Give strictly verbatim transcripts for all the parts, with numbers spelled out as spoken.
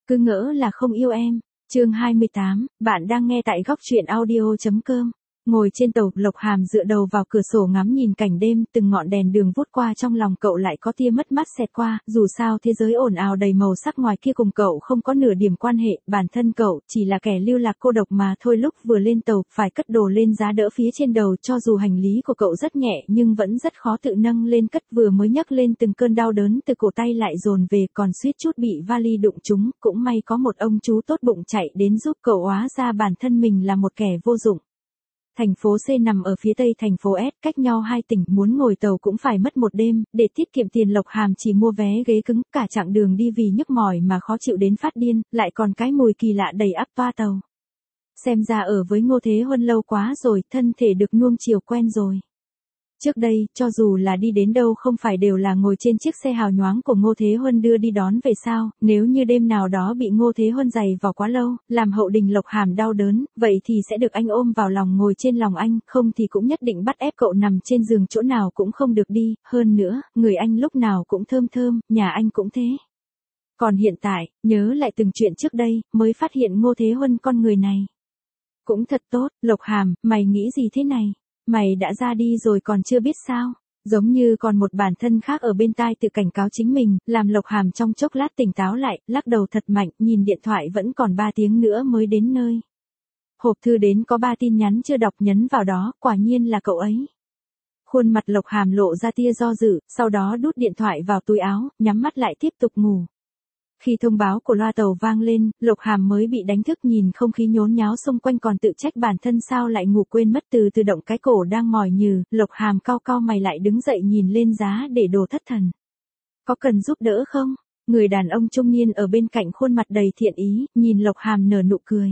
Cứ ngỡ là không yêu em. Chương hai mươi tám, bạn đang nghe tại góc truyện audio chấm com. Ngồi trên tàu, Lộc Hàm dựa đầu vào cửa sổ ngắm nhìn cảnh đêm, từng ngọn đèn đường vút qua trong lòng cậu lại có tia mất mát xẹt qua, dù sao thế giới ồn ào đầy màu sắc ngoài kia cùng cậu không có nửa điểm quan hệ, bản thân cậu chỉ là kẻ lưu lạc cô độc mà thôi. Lúc vừa lên tàu, phải cất đồ lên giá đỡ phía trên đầu, cho dù hành lý của cậu rất nhẹ nhưng vẫn rất khó tự nâng lên cất, vừa mới nhấc lên từng cơn đau đớn từ cổ tay lại dồn về, còn suýt chút bị vali đụng trúng, cũng may có một ông chú tốt bụng chạy đến giúp cậu, hóa ra bản thân mình là một kẻ vô dụng. Thành phố C nằm ở phía tây thành phố S, cách nhau hai tỉnh, muốn ngồi tàu cũng phải mất một đêm, để tiết kiệm tiền Lộc Hàm chỉ mua vé ghế cứng, cả chặng đường đi vì nhức mỏi mà khó chịu đến phát điên, lại còn cái mùi kỳ lạ đầy ắp toa tàu. Xem ra ở với Ngô Thế Huân lâu quá rồi, thân thể được nuông chiều quen rồi. Trước đây, cho dù là đi đến đâu không phải đều là ngồi trên chiếc xe hào nhoáng của Ngô Thế Huân đưa đi đón về sao, nếu như đêm nào đó bị Ngô Thế Huân giày vò quá lâu, làm hậu đình Lộc Hàm đau đớn, vậy thì sẽ được anh ôm vào lòng ngồi trên lòng anh, không thì cũng nhất định bắt ép cậu nằm trên giường chỗ nào cũng không được đi, hơn nữa, người anh lúc nào cũng thơm thơm, nhà anh cũng thế. Còn hiện tại, nhớ lại từng chuyện trước đây, mới phát hiện Ngô Thế Huân con người này cũng thật tốt. Lộc Hàm, mày nghĩ gì thế này? Mày đã ra đi rồi còn chưa biết sao? Giống như còn một bản thân khác ở bên tai tự cảnh cáo chính mình, làm Lộc Hàm trong chốc lát tỉnh táo lại, lắc đầu thật mạnh, nhìn điện thoại vẫn còn ba tiếng nữa mới đến nơi. Hộp thư đến có ba tin nhắn chưa đọc, nhấn vào đó, quả nhiên là cậu ấy. Khuôn mặt Lộc Hàm lộ ra tia do dự, sau đó đút điện thoại vào túi áo, nhắm mắt lại tiếp tục ngủ. Khi thông báo của loa tàu vang lên, Lộc Hàm mới bị đánh thức, nhìn không khí nhốn nháo xung quanh còn tự trách bản thân sao lại ngủ quên mất, từ từ động cái cổ đang mỏi nhừ, Lộc Hàm cau cau mày lại đứng dậy nhìn lên giá để đồ thất thần. Có cần giúp đỡ không? Người đàn ông trung niên ở bên cạnh khuôn mặt đầy thiện ý, nhìn Lộc Hàm nở nụ cười.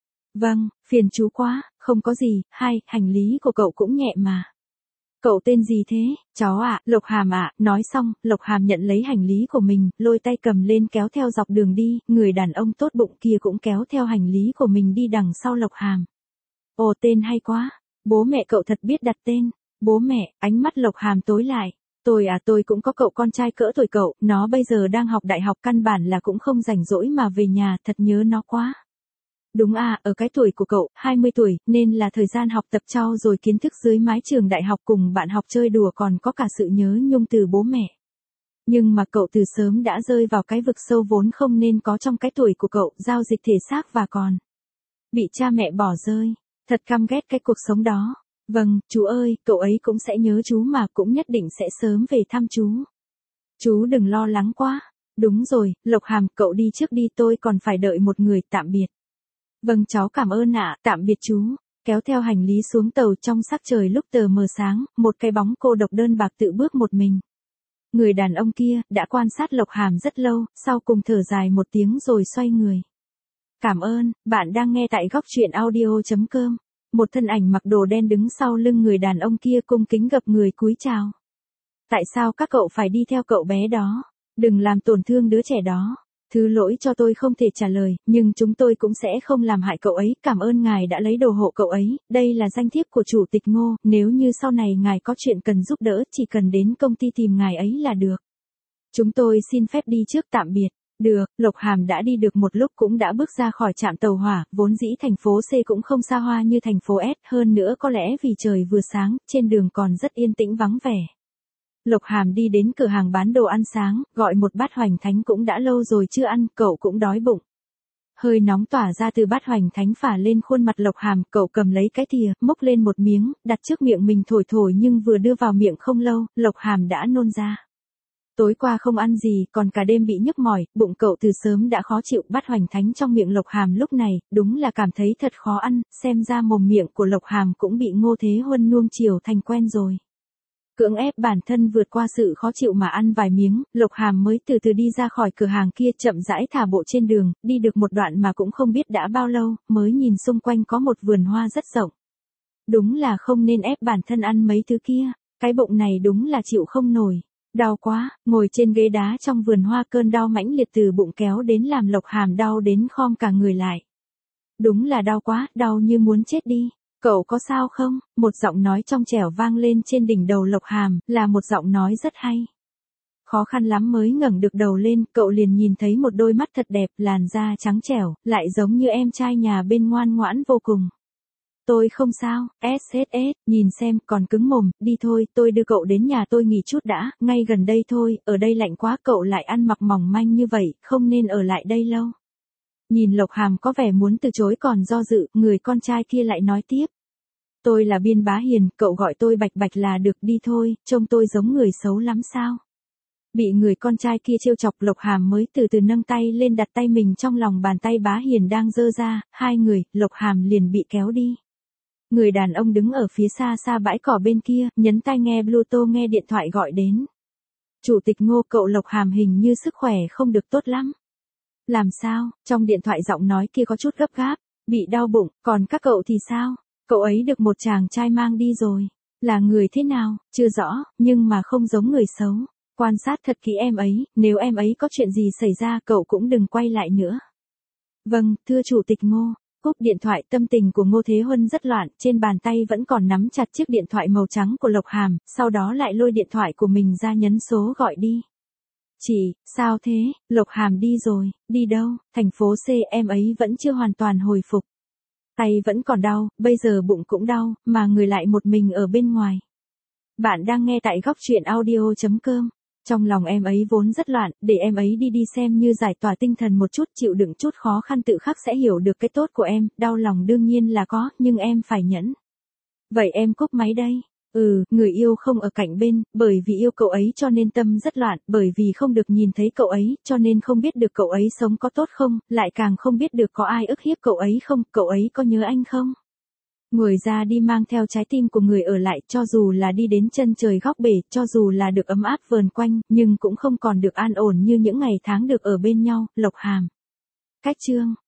Vâng, phiền chú quá, không có gì, hai, hành lý của cậu cũng nhẹ mà. Cậu tên gì thế? Cháu ạ, à, Lộc Hàm ạ. À. Nói xong, Lộc Hàm nhận lấy hành lý của mình, lôi tay cầm lên kéo theo dọc đường đi, người đàn ông tốt bụng kia cũng kéo theo hành lý của mình đi đằng sau Lộc Hàm. Ồ, tên hay quá, bố mẹ cậu thật biết đặt tên. Bố mẹ, ánh mắt Lộc Hàm tối lại. Tôi à, tôi cũng có cậu con trai cỡ tuổi cậu, nó bây giờ đang học đại học, căn bản là cũng không rảnh rỗi mà về nhà, thật nhớ nó quá. Đúng à, ở cái tuổi của cậu, hai mươi tuổi, nên là thời gian học tập trau dồi kiến thức dưới mái trường đại học, cùng bạn học chơi đùa, còn có cả sự nhớ nhung từ bố mẹ. Nhưng mà cậu từ sớm đã rơi vào cái vực sâu vốn không nên có trong cái tuổi của cậu, giao dịch thể xác và còn bị cha mẹ bỏ rơi. Thật căm ghét cái cuộc sống đó. Vâng, chú ơi, cậu ấy cũng sẽ nhớ chú mà, cũng nhất định sẽ sớm về thăm chú. Chú đừng lo lắng quá. Đúng rồi, Lộc Hàm, cậu đi trước đi, tôi còn phải đợi một người, tạm biệt. Vâng cháu cảm ơn ạ, tạm biệt chú. Kéo theo hành lý xuống tàu, trong sắc trời lúc tờ mờ sáng, một cái bóng cô độc đơn bạc tự bước một mình. Người đàn ông kia, đã quan sát Lộc Hàm rất lâu, sau cùng thở dài một tiếng rồi xoay người. Cảm ơn, bạn đang nghe tại góc truyện audio chấm com. Một thân ảnh mặc đồ đen đứng sau lưng người đàn ông kia cung kính gập người cúi chào. Tại sao các cậu phải đi theo cậu bé đó? Đừng làm tổn thương đứa trẻ đó. Thứ lỗi cho tôi không thể trả lời, nhưng chúng tôi cũng sẽ không làm hại cậu ấy, cảm ơn ngài đã lấy đồ hộ cậu ấy, đây là danh thiếp của chủ tịch Ngô, nếu như sau này ngài có chuyện cần giúp đỡ, chỉ cần đến công ty tìm ngài ấy là được. Chúng tôi xin phép đi trước, tạm biệt. Được, Lộc Hàm đã đi được một lúc cũng đã bước ra khỏi trạm tàu hỏa, vốn dĩ thành phố C cũng không xa hoa như thành phố S, hơn nữa có lẽ vì trời vừa sáng, trên đường còn rất yên tĩnh vắng vẻ. Lộc Hàm đi đến cửa hàng bán đồ ăn sáng, gọi một bát hoành thánh, cũng đã lâu rồi chưa ăn, cậu cũng đói bụng. Hơi nóng tỏa ra từ bát hoành thánh phả lên khuôn mặt Lộc Hàm, cậu cầm lấy cái thìa, múc lên một miếng, đặt trước miệng mình thổi thổi, nhưng vừa đưa vào miệng không lâu, Lộc Hàm đã nôn ra. Tối qua không ăn gì, còn cả đêm bị nhức mỏi, bụng cậu từ sớm đã khó chịu, bát hoành thánh trong miệng Lộc Hàm lúc này, đúng là cảm thấy thật khó ăn, xem ra mồm miệng của Lộc Hàm cũng bị Ngô Thế Huân nuông chiều thành quen rồi. Cưỡng ép bản thân vượt qua sự khó chịu mà ăn vài miếng, Lộc Hàm mới từ từ đi ra khỏi cửa hàng kia, chậm rãi thả bộ trên đường, đi được một đoạn mà cũng không biết đã bao lâu, mới nhìn xung quanh có một vườn hoa rất rộng. Đúng là không nên ép bản thân ăn mấy thứ kia, cái bụng này đúng là chịu không nổi. Đau quá, ngồi trên ghế đá trong vườn hoa, cơn đau mãnh liệt từ bụng kéo đến làm Lộc Hàm đau đến khom cả người lại. Đúng là đau quá, đau như muốn chết đi. Cậu có sao không? Một giọng nói trong trẻo vang lên trên đỉnh đầu Lộc Hàm, là một giọng nói rất hay. Khó khăn lắm mới ngẩng được đầu lên, cậu liền nhìn thấy một đôi mắt thật đẹp, làn da trắng trẻo, lại giống như em trai nhà bên ngoan ngoãn vô cùng. Tôi không sao, ét ét ét, nhìn xem, còn cứng mồm, đi thôi, tôi đưa cậu đến nhà tôi nghỉ chút đã, ngay gần đây thôi, ở đây lạnh quá, cậu lại ăn mặc mỏng manh như vậy, không nên ở lại đây lâu. Nhìn Lộc Hàm có vẻ muốn từ chối còn do dự, người con trai kia lại nói tiếp. Tôi là Biên Bá Hiền, cậu gọi tôi Bạch Bạch là được, đi thôi, trông tôi giống người xấu lắm sao? Bị người con trai kia trêu chọc, Lộc Hàm mới từ từ nâng tay lên đặt tay mình trong lòng bàn tay Bá Hiền đang giơ ra, hai người, Lộc Hàm liền bị kéo đi. Người đàn ông đứng ở phía xa xa bãi cỏ bên kia, nhấn tai nghe Bluetooth nghe điện thoại gọi đến. Chủ tịch Ngô, cậu Lộc Hàm hình như sức khỏe không được tốt lắm. Làm sao? Trong điện thoại giọng nói kia có chút gấp gáp, bị đau bụng, còn các cậu thì sao? Cậu ấy được một chàng trai mang đi rồi. Là người thế nào? Chưa rõ, nhưng mà không giống người xấu. Quan sát thật kỹ em ấy, nếu em ấy có chuyện gì xảy ra cậu cũng đừng quay lại nữa. Vâng, thưa Chủ tịch Ngô. Cúp điện thoại, tâm tình của Ngô Thế Huân rất loạn, trên bàn tay vẫn còn nắm chặt chiếc điện thoại màu trắng của Lộc Hàm, sau đó lại lôi điện thoại của mình ra nhấn số gọi đi. Chị, sao thế? Lộc Hàm đi rồi, đi đâu? Thành phố C, em ấy vẫn chưa hoàn toàn hồi phục. Tay vẫn còn đau, bây giờ bụng cũng đau, mà người lại một mình ở bên ngoài. Bạn đang nghe tại góc truyện audio chấm com. Trong lòng em ấy vốn rất loạn, để em ấy đi đi xem như giải tỏa tinh thần một chút, chịu đựng chút khó khăn tự khắc sẽ hiểu được cái tốt của em, đau lòng đương nhiên là có, nhưng em phải nhẫn. Vậy em cúp máy đây. Ừ, người yêu không ở cạnh bên, bởi vì yêu cậu ấy cho nên tâm rất loạn, bởi vì không được nhìn thấy cậu ấy, cho nên không biết được cậu ấy sống có tốt không, lại càng không biết được có ai ức hiếp cậu ấy không, cậu ấy có nhớ anh không? Người ra đi mang theo trái tim của người ở lại, cho dù là đi đến chân trời góc bể, cho dù là được ấm áp vờn quanh, nhưng cũng không còn được an ổn như những ngày tháng được ở bên nhau, Lộc Hàm. Cách chương